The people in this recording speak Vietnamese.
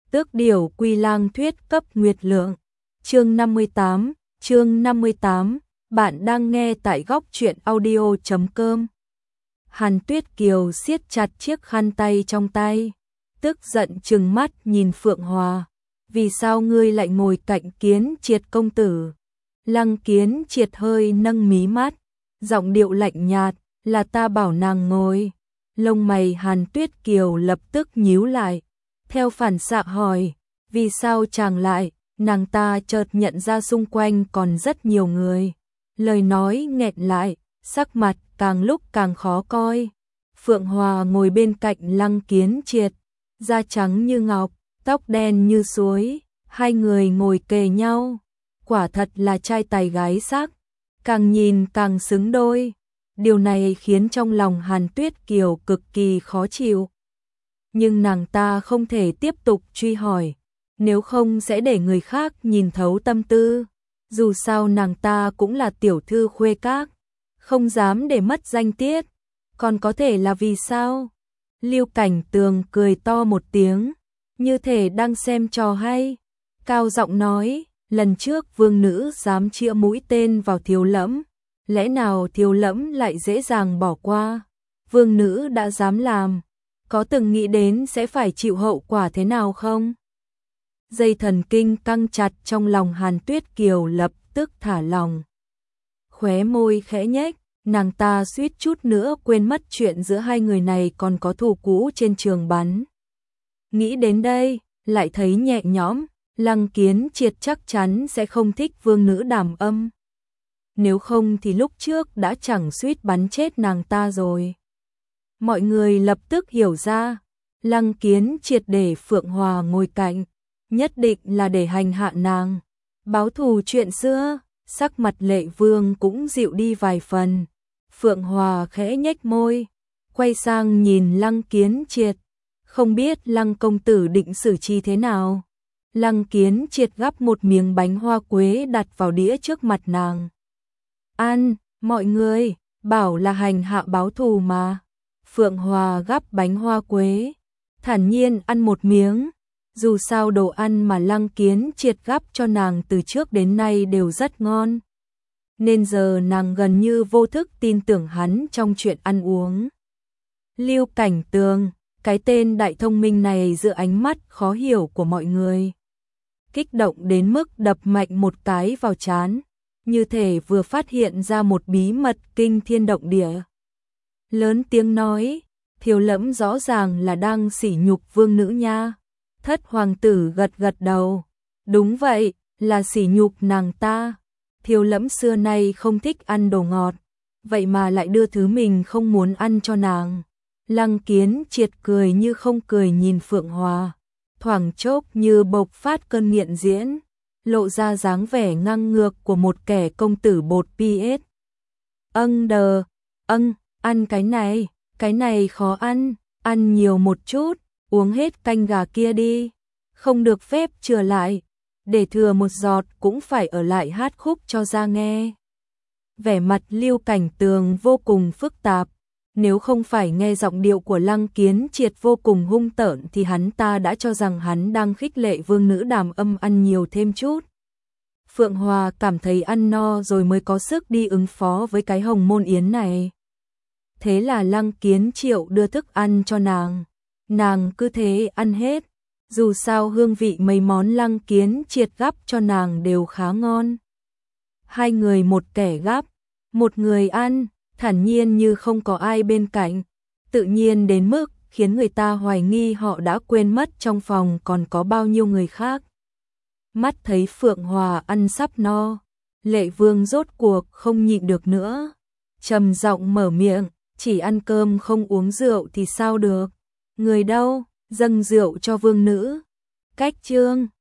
Tước điểu Quy Lang thuyết cấp nguyệt lượng. Chương 58, bạn đang nghe tại góc truyện audio.com. Hàn Tuyết Kiều siết chặt chiếc khăn tay trong tay, tức giận trừng mắt nhìn Phượng Hòa. Vì sao ngươi lại ngồi cạnh Kiến Triệt công tử? Lăng Kiến Triệt hơi nâng mí mắt, giọng điệu lạnh nhạt, là ta bảo nàng ngồi. Lông mày Hàn Tuyết Kiều lập tức nhíu lại, theo phản xạ hỏi, vì sao chàng lại? Nàng ta chợt nhận ra xung quanh còn rất nhiều người. Lời nói nghẹn lại, sắc mặt càng lúc càng khó coi. Phượng Hòa ngồi bên cạnh Lăng Kiến Triệt, da trắng như ngọc, tóc đen như suối, hai người ngồi kề nhau. Quả thật là trai tài gái sắc, càng nhìn càng xứng đôi. Điều này khiến trong lòng Hàn Tuyết Kiều cực kỳ khó chịu. Nhưng nàng ta không thể tiếp tục truy hỏi, nếu không sẽ để người khác nhìn thấu tâm tư. Dù sao nàng ta cũng là tiểu thư khuê các, không dám để mất danh tiết. Còn có thể là vì sao? Lưu Cảnh Tường cười to một tiếng, như thể đang xem trò hay. Cao giọng nói, lần trước vương nữ dám chĩa mũi tên vào Thiếu Lẫm, lẽ nào Thiếu Lẫm lại dễ dàng bỏ qua? Vương nữ đã dám làm, có từng nghĩ đến sẽ phải chịu hậu quả thế nào không? Dây thần kinh căng chặt trong lòng Hàn Tuyết Kiều lập tức thả lòng. Khóe môi khẽ nhếch, nàng ta suýt chút nữa quên mất chuyện giữa hai người này còn có thù cũ trên trường bắn. Nghĩ đến đây, lại thấy nhẹ nhõm, Lăng Kiến Triệt chắc chắn sẽ không thích vương nữ Đàm Âm. Nếu không thì lúc trước đã chẳng suýt bắn chết nàng ta rồi. Mọi người lập tức hiểu ra, Lăng Kiến Triệt để Phượng Hòa ngồi cạnh, nhất định là để hành hạ nàng, báo thù chuyện xưa. Sắc mặt Lệ Vương cũng dịu đi vài phần. Phượng Hòa khẽ nhếch môi, quay sang nhìn Lăng Kiến Triệt, không biết Lăng công tử định xử trí thế nào. Lăng Kiến Triệt gắp một miếng bánh hoa quế đặt vào đĩa trước mặt nàng. Ăn, mọi người, bảo là hành hạ báo thù mà. Phượng Hòa gắp bánh hoa quế, thản nhiên ăn một miếng. Dù sao đồ ăn mà Lăng Kiến Triệt gắp cho nàng từ trước đến nay đều rất ngon, nên giờ nàng gần như vô thức tin tưởng hắn trong chuyện ăn uống. Lưu Cảnh Tường, cái tên đại thông minh này giữa ánh mắt khó hiểu của mọi người, kích động đến mức đập mạnh một cái vào trán, như thể vừa phát hiện ra một bí mật kinh thiên động địa. Lớn tiếng nói, Thiếu Lẫm rõ ràng là đang sỉ nhục vương nữ nha. Thất hoàng tử gật gật đầu, đúng vậy, là sỉ nhục nàng ta. Thiếu Lẫm xưa nay không thích ăn đồ ngọt, vậy mà lại đưa thứ mình không muốn ăn cho nàng. Lăng Kiến Triệt cười như không cười nhìn Phượng Hòa, thoảng chốc như bộc phát cơn nghiện diễn, lộ ra dáng vẻ ngang ngược của một kẻ công tử bột PS. Ăn cái này khó ăn, ăn nhiều một chút, uống hết canh gà kia đi, không được phép chừa lại, để thừa một giọt cũng phải ở lại hát khúc cho ra nghe. Vẻ mặt Lưu Cảnh Tường vô cùng phức tạp, nếu không phải nghe giọng điệu của Lăng Kiến Triệt vô cùng hung tợn thì hắn ta đã cho rằng hắn đang khích lệ vương nữ Đàm Âm ăn nhiều thêm chút. Phượng Hòa cảm thấy ăn no rồi mới có sức đi ứng phó với cái hồng môn yến này. Thế là Lăng Kiến Triệu đưa thức ăn cho nàng cứ thế ăn hết. Dù sao hương vị mấy món Lăng Kiến Triệt gắp cho nàng đều khá ngon. Hai người một kẻ gắp, một người ăn, thản nhiên như không có ai bên cạnh, tự nhiên đến mức khiến người ta hoài nghi họ đã quên mất trong phòng còn có bao nhiêu người khác. Mắt thấy Phượng Hòa ăn sắp no, Lệ Vương rốt cuộc không nhịn được nữa, trầm giọng mở miệng, chỉ ăn cơm không uống rượu thì sao được? Người đâu, dâng rượu cho vương nữ. Cách chương